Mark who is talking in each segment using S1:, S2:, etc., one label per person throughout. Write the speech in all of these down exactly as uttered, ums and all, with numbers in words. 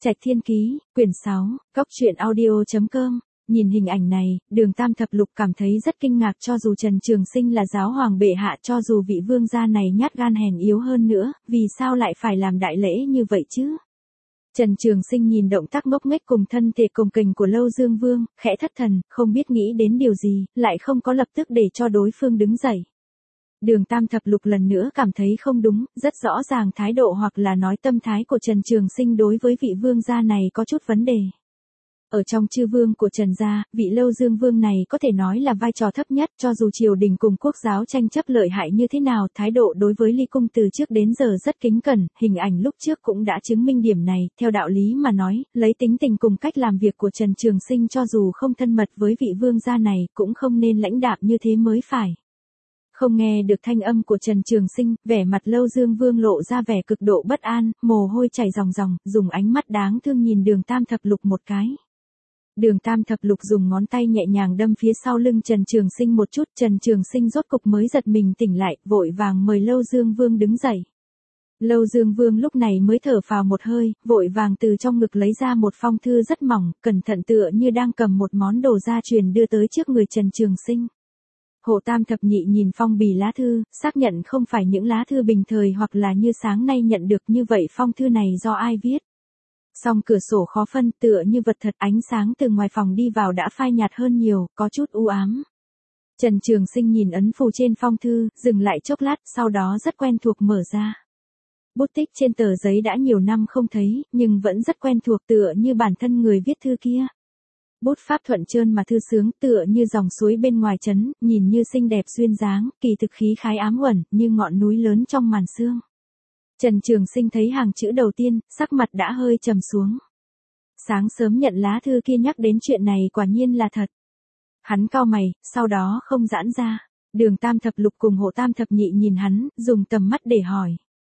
S1: Trạch Thiên Ký, quyển sáu, Cốc truyện audio chấm com. Nhìn hình ảnh này, Đường Tam Thập Lục cảm thấy rất kinh ngạc, cho dù Trần Trường Sinh là giáo hoàng bệ hạ, cho dù vị vương gia này nhát gan hèn yếu hơn nữa, vì sao lại phải làm đại lễ như vậy chứ? Trần Trường Sinh nhìn động tác ngốc nghếch cùng thân thể cồng kềnh của Lâu Dương Vương, khẽ thất thần, không biết nghĩ đến điều gì, lại không có lập tức để cho đối phương đứng dậy. Đường Tam Thập Lục lần nữa cảm thấy không đúng, rất rõ ràng thái độ hoặc là nói tâm thái của Trần Trường Sinh đối với vị vương gia này có chút vấn đề. Ở trong chư vương của Trần gia, vị Lâu Dương Vương này có thể nói là vai trò thấp nhất, cho dù triều đình cùng quốc giáo tranh chấp lợi hại như thế nào, thái độ đối với Ly Cung từ trước đến giờ rất kính cẩn, hình ảnh lúc trước cũng đã chứng minh điểm này, theo đạo lý mà nói, lấy tính tình cùng cách làm việc của Trần Trường Sinh cho dù không thân mật với vị vương gia này, cũng không nên lãnh đạm như thế mới phải. Không nghe được thanh âm của Trần Trường Sinh, vẻ mặt Lâu Dương Vương lộ ra vẻ cực độ bất an, mồ hôi chảy ròng ròng, dùng ánh mắt đáng thương nhìn Đường Tam Thập Lục một cái. Đường Tam Thập Lục dùng ngón tay nhẹ nhàng đâm phía sau lưng Trần Trường Sinh một chút, Trần Trường Sinh rốt cục mới giật mình tỉnh lại, vội vàng mời Lâu Dương Vương đứng dậy. Lâu Dương Vương lúc này mới thở phào một hơi, vội vàng từ trong ngực lấy ra một phong thư rất mỏng, cẩn thận tựa như đang cầm một món đồ gia truyền đưa tới trước người Trần Trường Sinh. Hộ Tam Thập Nhị nhìn phong bì lá thư, xác nhận không phải những lá thư bình thời hoặc là như sáng nay nhận được, như vậy phong thư này do ai viết. Song cửa sổ khó phân, tựa như vật thật, ánh sáng từ ngoài phòng đi vào đã phai nhạt hơn nhiều, có chút u ám. Trần Trường Sinh nhìn ấn phù trên phong thư, dừng lại chốc lát, sau đó rất quen thuộc mở ra. Bút tích trên tờ giấy đã nhiều năm không thấy, nhưng vẫn rất quen thuộc, tựa như bản thân người viết thư kia. Bút pháp thuận trơn mà thư sướng, tựa như dòng suối bên ngoài trấn, nhìn như xinh đẹp duyên dáng, kỳ thực khí khái ám uẩn, như ngọn núi lớn trong màn sương. Trần Trường Sinh thấy hàng chữ đầu tiên, sắc mặt đã hơi trầm xuống. Sáng sớm nhận lá thư kia nhắc đến chuyện này quả nhiên là thật. Hắn cau mày, sau đó không giãn ra. Đường Tam Thập Lục cùng Hộ Tam Thập Nhị nhìn hắn, dùng tầm mắt để hỏi.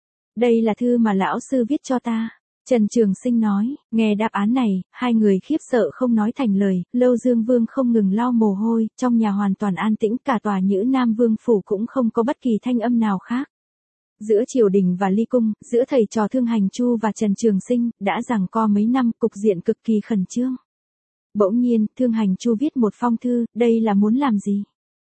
S1: Đây là thư mà lão sư viết cho ta. Trần Trường Sinh nói, nghe đáp án này, hai người khiếp sợ không nói thành lời, Lâu Dương Vương không ngừng lau mồ hôi, trong nhà hoàn toàn an tĩnh, cả tòa Nhữ Nam Vương phủ cũng không có bất kỳ thanh âm nào khác. Giữa triều đình và Ly Cung, giữa thầy trò Thương Hành Chu và Trần Trường Sinh, đã giằng co mấy năm, cục diện cực kỳ khẩn trương. Bỗng nhiên, Thương Hành Chu viết một phong thư, đây là muốn làm gì?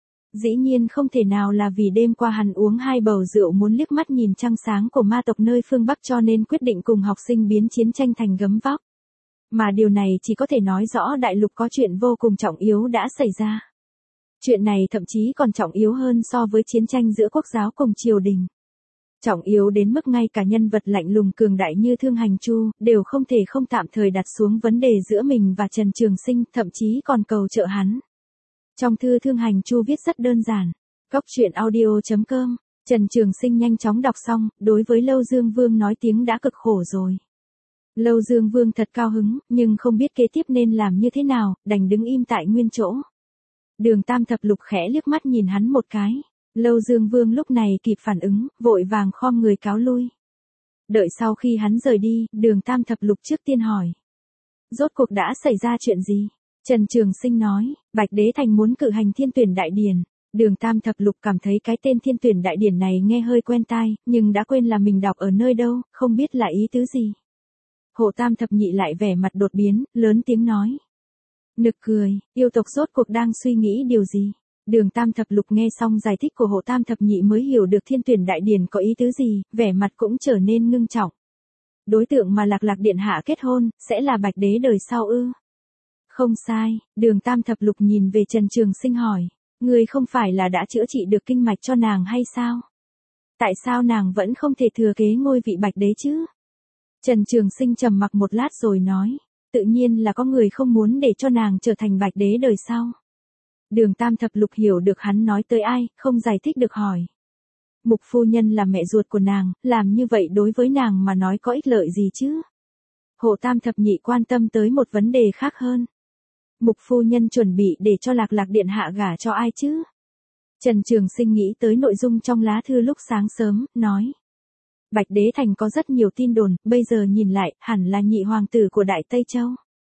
S1: Dĩ nhiên không thể nào là vì đêm qua hắn uống hai bầu rượu muốn liếc mắt nhìn trăng sáng của ma tộc nơi phương Bắc cho nên quyết định cùng học sinh biến chiến tranh thành gấm vóc. Mà điều này chỉ có thể nói rõ đại lục có chuyện vô cùng trọng yếu đã xảy ra. Chuyện này thậm chí còn trọng yếu hơn so với chiến tranh giữa quốc giáo cùng triều đình. Trọng yếu đến mức ngay cả nhân vật lạnh lùng cường đại như Thương Hành Chu, đều không thể không tạm thời đặt xuống vấn đề giữa mình và Trần Trường Sinh, thậm chí còn cầu trợ hắn. Trong thư Thương Hành Chu viết rất đơn giản. Cốc truyện audio chấm com. Trần Trường Sinh nhanh chóng đọc xong, đối với Lâu Dương Vương nói tiếng đã cực khổ rồi. Lâu Dương Vương thật cao hứng, nhưng không biết kế tiếp nên làm như thế nào, đành đứng im tại nguyên chỗ. Đường Tam Thập Lục khẽ liếc mắt nhìn hắn một cái. Lâu Dương Vương lúc này kịp phản ứng, vội vàng khom người cáo lui. Đợi sau khi hắn rời đi, Đường Tam Thập Lục trước tiên hỏi. Rốt cuộc đã xảy ra chuyện gì? Trần Trường Sinh nói, Bạch Đế Thành muốn cử hành Thiên Tuyển Đại Điển. Đường Tam Thập Lục cảm thấy cái tên Thiên Tuyển Đại Điển này nghe hơi quen tai, nhưng đã quên là mình đọc ở nơi đâu, không biết là ý tứ gì. Hộ Tam Thập Nhị lại vẻ mặt đột biến, lớn tiếng nói. Nực cười, yêu tộc rốt cuộc đang suy nghĩ điều gì? Đường Tam Thập Lục nghe xong giải thích của Hộ Tam Thập Nhị mới hiểu được Thiên Tuyển Đại Điển có ý tứ gì, vẻ mặt cũng trở nên ngưng trọng. Đối tượng mà Lạc Lạc Điện Hạ kết hôn, sẽ là Bạch Đế đời sau ư? Không sai, Đường Tam Thập Lục nhìn về Trần Trường Sinh hỏi, ngươi không phải là đã chữa trị được kinh mạch cho nàng hay sao? Tại sao nàng vẫn không thể thừa kế ngôi vị Bạch Đế chứ? Trần Trường Sinh trầm mặc một lát rồi nói, tự nhiên là có người không muốn để cho nàng trở thành Bạch Đế đời sau. Đường Tam Thập Lục hiểu được hắn nói tới ai, không giải thích được hỏi. Mục phu nhân là mẹ ruột của nàng, làm như vậy đối với nàng mà nói có ích lợi gì chứ? Hộ Tam Thập Nhị quan tâm tới một vấn đề khác hơn. Mục phu nhân chuẩn bị để cho Lạc Lạc Điện Hạ gả cho ai chứ? Trần Trường Sinh nghĩ tới nội dung trong lá thư lúc sáng sớm, nói. Bạch Đế Thành có rất nhiều tin đồn, bây giờ nhìn lại, hẳn là nhị hoàng tử của Đại Tây Châu.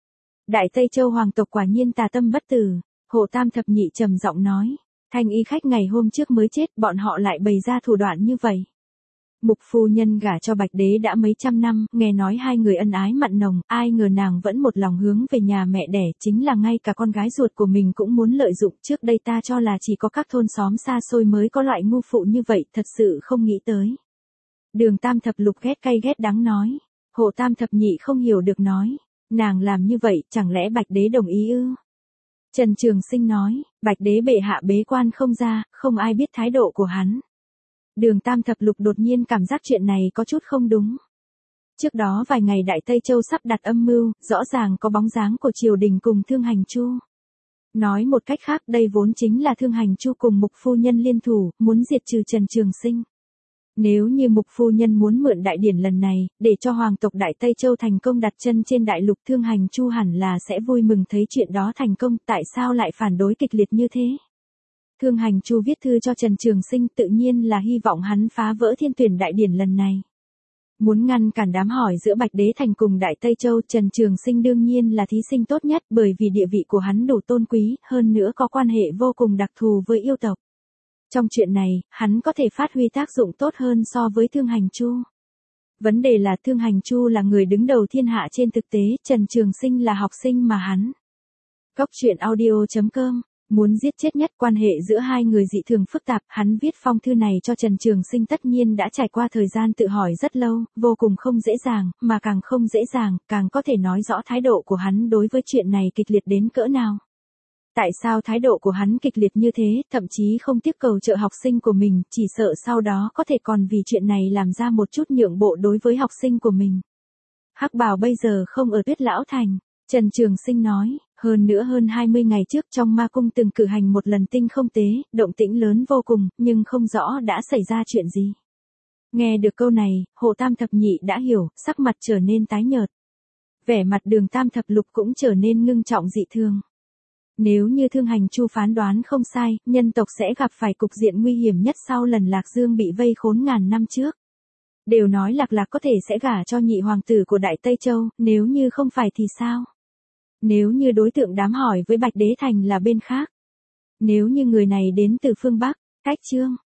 S1: Đại Tây Châu hoàng tộc quả nhiên tà tâm bất tử. Hộ Tam Thập Nhị trầm giọng nói. Thanh y khách ngày hôm trước mới chết, bọn họ lại bày ra thủ đoạn như vậy. Mục phu nhân gả cho Bạch Đế đã mấy trăm năm, nghe nói hai người ân ái mặn nồng, ai ngờ nàng vẫn một lòng hướng về nhà mẹ đẻ, chính là ngay cả con gái ruột của mình cũng muốn lợi dụng, trước đây ta cho là chỉ có các thôn xóm xa xôi mới có loại ngu phụ như vậy, thật sự không nghĩ tới. Đường Tam Thập Lục ghét cay ghét đắng nói. Hộ Tam Thập Nhị không hiểu được nói, nàng làm như vậy, chẳng lẽ Bạch Đế đồng ý ư? Trần Trường Sinh nói, Bạch Đế bệ hạ bế quan không ra, không ai biết thái độ của hắn. Đường Tam Thập Lục đột nhiên cảm giác chuyện này có chút không đúng. Trước đó vài ngày Đại Tây Châu sắp đặt âm mưu, rõ ràng có bóng dáng của triều đình cùng Thương Hành Chu. Nói một cách khác đây vốn chính là Thương Hành Chu cùng Mục phu nhân liên thủ, muốn diệt trừ Trần Trường Sinh. Nếu như Mục phu nhân muốn mượn đại điển lần này, để cho hoàng tộc Đại Tây Châu thành công đặt chân trên đại lục, Thương Hành Chu hẳn là sẽ vui mừng thấy chuyện đó thành công, tại sao lại phản đối kịch liệt như thế? Thương Hành Chu viết thư cho Trần Trường Sinh tự nhiên là hy vọng hắn phá vỡ thiên tuyển đại điển lần này. Muốn ngăn cản đám hỏi giữa Bạch Đế Thành cùng Đại Tây Châu, Trần Trường Sinh đương nhiên là thí sinh tốt nhất bởi vì địa vị của hắn đủ tôn quý, hơn nữa có quan hệ vô cùng đặc thù với yêu tộc. Trong chuyện này, hắn có thể phát huy tác dụng tốt hơn so với Thương Hành Chu. Vấn đề là Thương Hành Chu là người đứng đầu thiên hạ trên thực tế, Trần Trường Sinh là học sinh mà hắn. Góc truyện audio chấm com muốn giết chết nhất quan hệ giữa hai người dị thường phức tạp, hắn viết phong thư này cho Trần Trường Sinh tất nhiên đã trải qua thời gian tự hỏi rất lâu, vô cùng không dễ dàng, mà càng không dễ dàng, càng có thể nói rõ thái độ của hắn đối với chuyện này kịch liệt đến cỡ nào. Tại sao thái độ của hắn kịch liệt như thế, thậm chí không tiếp cầu trợ học sinh của mình, chỉ sợ sau đó có thể còn vì chuyện này làm ra một chút nhượng bộ đối với học sinh của mình. Hắc Bào bây giờ không ở Tuyết Lão Thành, Trần Trường Sinh nói, hơn nữa hơn hai mươi ngày trước trong ma cung từng cử hành một lần tinh không tế, động tĩnh lớn vô cùng, nhưng không rõ đã xảy ra chuyện gì. Nghe được câu này, Hộ Tam Thập Nhị đã hiểu, sắc mặt trở nên tái nhợt. Vẻ mặt Đường Tam Thập Lục cũng trở nên ngưng trọng dị thường. Nếu như Thương Hành Chu phán đoán không sai, nhân tộc sẽ gặp phải cục diện nguy hiểm nhất sau lần Lạc Dương bị vây khốn ngàn năm trước. Đều nói Lạc Lạc có thể sẽ gả cho nhị hoàng tử của Đại Tây Châu, nếu như không phải thì sao? Nếu như đối tượng đám hỏi với Bạch Đế Thành là bên khác. Nếu như người này đến từ phương Bắc, cách Trương,